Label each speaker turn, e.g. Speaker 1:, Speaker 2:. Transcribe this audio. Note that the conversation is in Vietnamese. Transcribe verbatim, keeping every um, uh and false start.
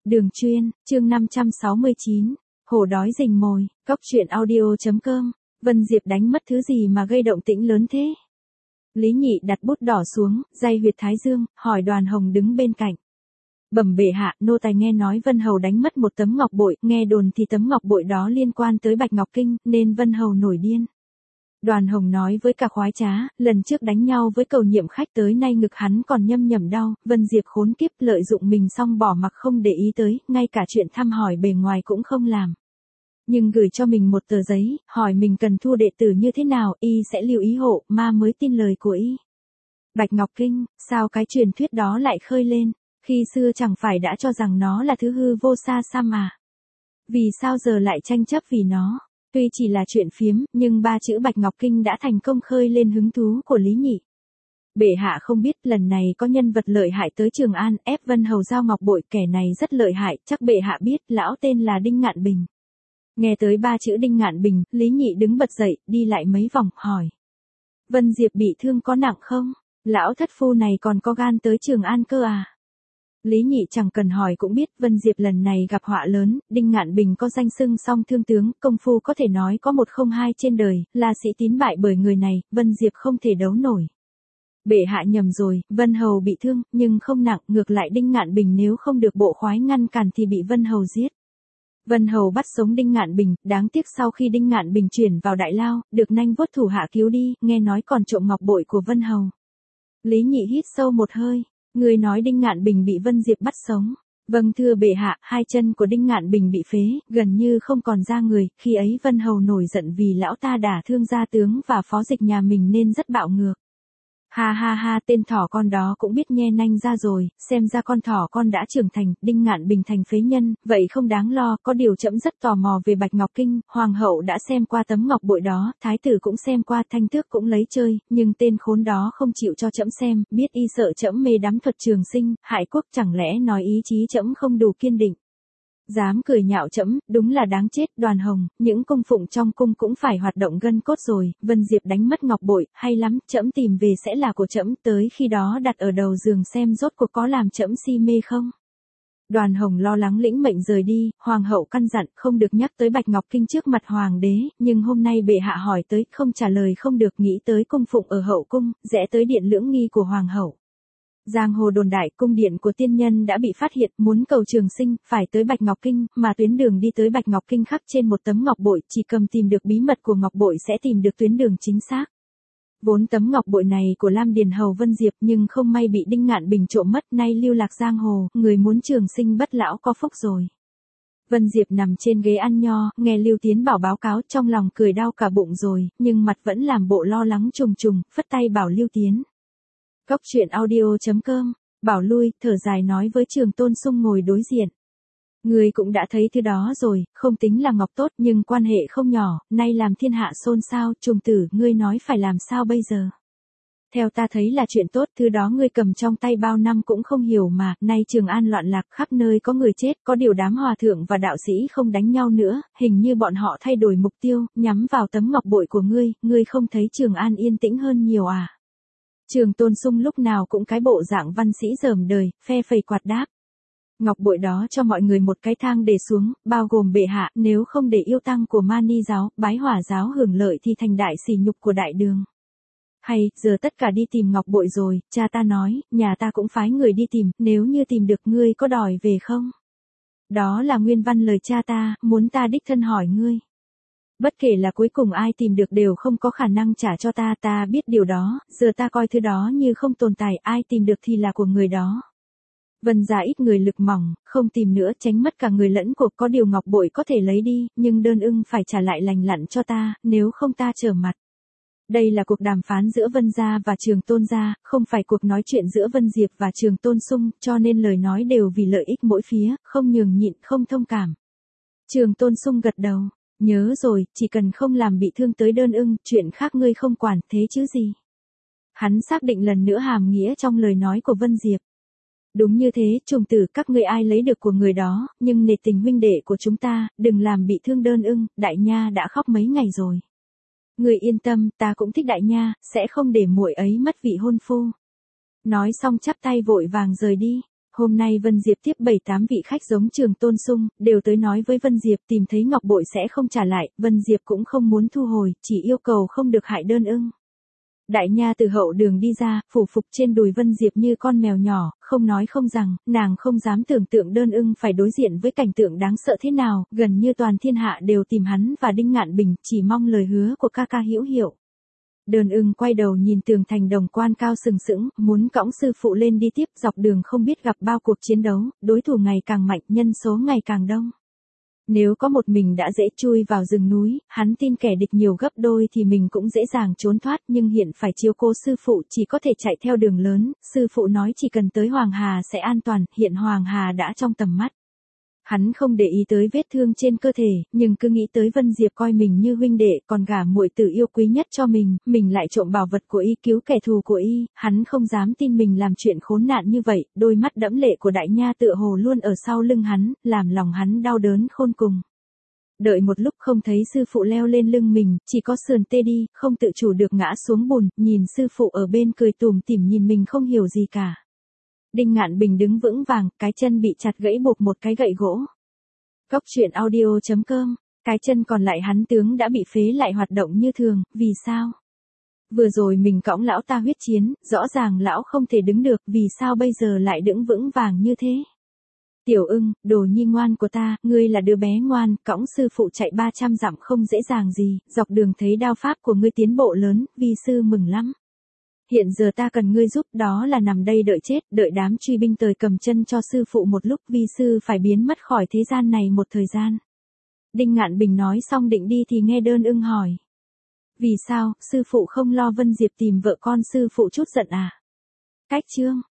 Speaker 1: Đường chuyên, chương năm trăm sáu mươi chín, hổ đói rình mồi, cóc truyện audio.com, Vân Diệp đánh mất thứ gì mà gây động tĩnh lớn thế? Lý Nhị đặt bút đỏ xuống, day huyệt thái dương, hỏi Đoàn Hồng đứng bên cạnh. Bẩm bệ hạ, nô tài nghe nói Vân Hầu đánh mất một tấm ngọc bội, nghe đồn thì tấm ngọc bội đó liên quan tới Bạch Ngọc Kinh, nên Vân Hầu nổi điên. Đoàn Hồng nói với cả khoái trá, lần trước đánh nhau với Cầu Nhiệm Khách tới nay ngực hắn còn nhâm nhẩm đau, Vân Diệp khốn kiếp lợi dụng mình xong bỏ mặc không để ý tới, ngay cả chuyện thăm hỏi bề ngoài cũng không làm. Nhưng gửi cho mình một tờ giấy, hỏi mình cần thu đệ tử như thế nào, y sẽ lưu ý hộ, ma mới tin lời của y. Bạch Ngọc Kinh, sao cái truyền thuyết đó lại khơi lên, khi xưa chẳng phải đã cho rằng nó là thứ hư vô xa xăm à? Vì sao giờ lại tranh chấp vì nó? Tuy chỉ là chuyện phiếm, nhưng ba chữ Bạch Ngọc Kinh đã thành công khơi lên hứng thú của Lý Nhị. Bệ hạ không biết lần này có nhân vật lợi hại tới Trường An, ép Vân Hầu giao ngọc bội, kẻ này rất lợi hại, chắc bệ hạ biết, lão tên là Đinh Ngạn Bình. Nghe tới ba chữ Đinh Ngạn Bình, Lý Nhị đứng bật dậy, đi lại mấy vòng, hỏi. Vân Diệp bị thương có nặng không? Lão thất phu này còn có gan tới Trường An cơ à? Lý Nhị chẳng cần hỏi cũng biết Vân Diệp lần này gặp họa lớn, Đinh Ngạn Bình có danh xưng song thương tướng, công phu có thể nói có một không hai trên đời, là sĩ tín bại bởi người này, Vân Diệp không thể đấu nổi. Bệ hạ nhầm rồi, Vân Hầu bị thương, nhưng không nặng, ngược lại Đinh Ngạn Bình nếu không được bộ khoái ngăn cản thì bị Vân Hầu giết. Vân Hầu bắt sống Đinh Ngạn Bình, đáng tiếc sau khi Đinh Ngạn Bình chuyển vào đại lao, được nanh vuốt thủ hạ cứu đi, nghe nói còn trộm ngọc bội của Vân Hầu. Lý Nhị hít sâu một hơi. Người nói Đinh Ngạn Bình bị Vân Diệp bắt sống. Vâng thưa bệ hạ, hai chân của Đinh Ngạn Bình bị phế, gần như không còn da người, khi ấy Vân Hầu nổi giận vì lão ta đả thương gia tướng và phó dịch nhà mình nên rất bạo ngược. Ha ha ha, tên thỏ con đó cũng biết nhe nanh ra rồi, xem ra con thỏ con đã trưởng thành, Đinh Ngạn Bình thành phế nhân, vậy không đáng lo, có điều trẫm rất tò mò về Bạch Ngọc Kinh, hoàng hậu đã xem qua tấm ngọc bội đó, thái tử cũng xem qua, Thanh Tước cũng lấy chơi, nhưng tên khốn đó không chịu cho trẫm xem, biết y sợ trẫm mê đắm thuật trường sinh, hại quốc, chẳng lẽ nói ý chí trẫm không đủ kiên định. Dám cười nhạo trẫm, đúng là đáng chết. Đoàn Hồng, những cung phụng trong cung cũng phải hoạt động gân cốt rồi, Vân Diệp đánh mất ngọc bội, hay lắm, trẫm tìm về sẽ là của trẫm, tới khi đó đặt ở đầu giường xem rốt cuộc có làm trẫm si mê không. Đoàn Hồng lo lắng lĩnh mệnh rời đi, hoàng hậu căn dặn không được nhắc tới Bạch Ngọc Kinh trước mặt hoàng đế, nhưng hôm nay bệ hạ hỏi tới, không trả lời không được, nghĩ tới cung phụng ở hậu cung, rẽ tới điện lưỡng nghi của hoàng hậu. Giang hồ đồn đại cung điện của tiên nhân đã bị phát hiện, muốn cầu trường sinh, phải tới Bạch Ngọc Kinh, mà tuyến đường đi tới Bạch Ngọc Kinh khắc trên một tấm ngọc bội, chỉ cầm tìm được bí mật của ngọc bội sẽ tìm được tuyến đường chính xác. Vốn tấm ngọc bội này của Lam Điền Hầu Vân Diệp nhưng không may bị Đinh Ngạn Bình trộm mất, nay lưu lạc giang hồ, người muốn trường sinh bất lão có phúc rồi. Vân Diệp nằm trên ghế ăn nho, nghe Lưu Tiến Bảo báo cáo, trong lòng cười đau cả bụng rồi, nhưng mặt vẫn làm bộ lo lắng trùng trùng, phất tay bảo Lưu Tiến. Cóc truyện audio.com, bảo lui, thở dài nói với Trường Tôn Sung ngồi đối diện. Người cũng đã thấy thứ đó rồi, không tính là ngọc tốt nhưng quan hệ không nhỏ, nay làm thiên hạ xôn xao, trùng tử, ngươi nói phải làm sao bây giờ? Theo ta thấy là chuyện tốt, thứ đó ngươi cầm trong tay bao năm cũng không hiểu mà, nay Trường An loạn lạc khắp nơi có người chết, có điều đám hòa thượng và đạo sĩ không đánh nhau nữa, hình như bọn họ thay đổi mục tiêu, nhắm vào tấm ngọc bội của ngươi, ngươi không thấy Trường An yên tĩnh hơn nhiều à? Trường Tôn Sung lúc nào cũng cái bộ dạng văn sĩ dởm đời, phe phẩy quạt đáp. Ngọc bội đó cho mọi người một cái thang để xuống, bao gồm bệ hạ, nếu không để yêu tăng của Mani giáo, bái hỏa giáo hưởng lợi thì thành đại sỉ nhục của đại đường. Hay, giờ tất cả đi tìm ngọc bội rồi, cha ta nói, nhà ta cũng phái người đi tìm, nếu như tìm được ngươi có đòi về không? Đó là nguyên văn lời cha ta, muốn ta đích thân hỏi ngươi. Bất kể là cuối cùng ai tìm được đều không có khả năng trả cho ta, ta biết điều đó, giờ ta coi thứ đó như không tồn tại, ai tìm được thì là của người đó. Vân gia ít người lực mỏng, không tìm nữa, tránh mất cả người lẫn cuộc, có điều ngọc bội có thể lấy đi, nhưng đơn ưng phải trả lại lành lặn cho ta, nếu không ta trở mặt. Đây là cuộc đàm phán giữa Vân gia và Trường Tôn gia, không phải cuộc nói chuyện giữa Vân Diệp và Trường Tôn Sung, cho nên lời nói đều vì lợi ích mỗi phía, không nhường nhịn, không thông cảm. Trường Tôn Sung gật đầu. Nhớ rồi, chỉ cần không làm bị thương tới đơn ưng, chuyện khác ngươi không quản, thế chứ gì. Hắn xác định lần nữa hàm nghĩa trong lời nói của Vân Diệp. Đúng như thế, trùng tử, các ngươi ai lấy được của người đó, nhưng nể tình huynh đệ của chúng ta, đừng làm bị thương đơn ưng, đại nha đã khóc mấy ngày rồi. Ngươi yên tâm, ta cũng thích đại nha, sẽ không để muội ấy mất vị hôn phu. Nói xong chắp tay vội vàng rời đi. Hôm nay Vân Diệp tiếp bảy tám vị khách giống Trường Tôn Sung, đều tới nói với Vân Diệp tìm thấy ngọc bội sẽ không trả lại, Vân Diệp cũng không muốn thu hồi, chỉ yêu cầu không được hại đơn ưng. Đại nha từ hậu đường đi ra, phủ phục trên đùi Vân Diệp như con mèo nhỏ, không nói không rằng, nàng không dám tưởng tượng đơn ưng phải đối diện với cảnh tượng đáng sợ thế nào, gần như toàn thiên hạ đều tìm hắn và Đinh Ngạn Bình, chỉ mong lời hứa của ca ca hữu hiệu. Đơn ưng quay đầu nhìn tường thành đồng quan cao sừng sững, muốn cõng sư phụ lên đi tiếp, dọc đường không biết gặp bao cuộc chiến đấu, đối thủ ngày càng mạnh, nhân số ngày càng đông. Nếu có một mình đã dễ chui vào rừng núi, hắn tin kẻ địch nhiều gấp đôi thì mình cũng dễ dàng trốn thoát, nhưng hiện phải chiếu cố sư phụ, chỉ có thể chạy theo đường lớn, sư phụ nói chỉ cần tới Hoàng Hà sẽ an toàn, hiện Hoàng Hà đã trong tầm mắt. Hắn không để ý tới vết thương trên cơ thể, nhưng cứ nghĩ tới Vân Diệp coi mình như huynh đệ, còn gả muội tử yêu quý nhất cho mình, mình lại trộm bảo vật của y cứu kẻ thù của y, hắn không dám tin mình làm chuyện khốn nạn như vậy, đôi mắt đẫm lệ của đại nha tựa hồ luôn ở sau lưng hắn, làm lòng hắn đau đớn khôn cùng. Đợi một lúc không thấy sư phụ leo lên lưng mình, chỉ có sườn tê đi, không tự chủ được ngã xuống bùn, nhìn sư phụ ở bên cười tủm tỉm nhìn mình không hiểu gì cả. Đinh Ngạn Bình đứng vững vàng, cái chân bị chặt gãy buộc một cái gậy gỗ. Góc truyện audio chấm com, cái chân còn lại hắn tướng đã bị phế lại hoạt động như thường, vì sao? Vừa rồi mình cõng lão ta huyết chiến, rõ ràng lão không thể đứng được, vì sao bây giờ lại đứng vững vàng như thế? Tiểu ưng, đồ nhi ngoan của ta, ngươi là đứa bé ngoan, cõng sư phụ chạy ba trăm dặm không dễ dàng gì, dọc đường thấy đao pháp của ngươi tiến bộ lớn, vi sư mừng lắm. Hiện giờ ta cần ngươi giúp, đó là nằm đây đợi chết, đợi đám truy binh tới cầm chân cho sư phụ một lúc, vi sư phải biến mất khỏi thế gian này một thời gian. Đinh Ngạn Bình nói xong định đi thì nghe Đơn Ưng hỏi. Vì sao, sư phụ không lo Vân Diệp tìm vợ con sư phụ chút giận à? Cách chương.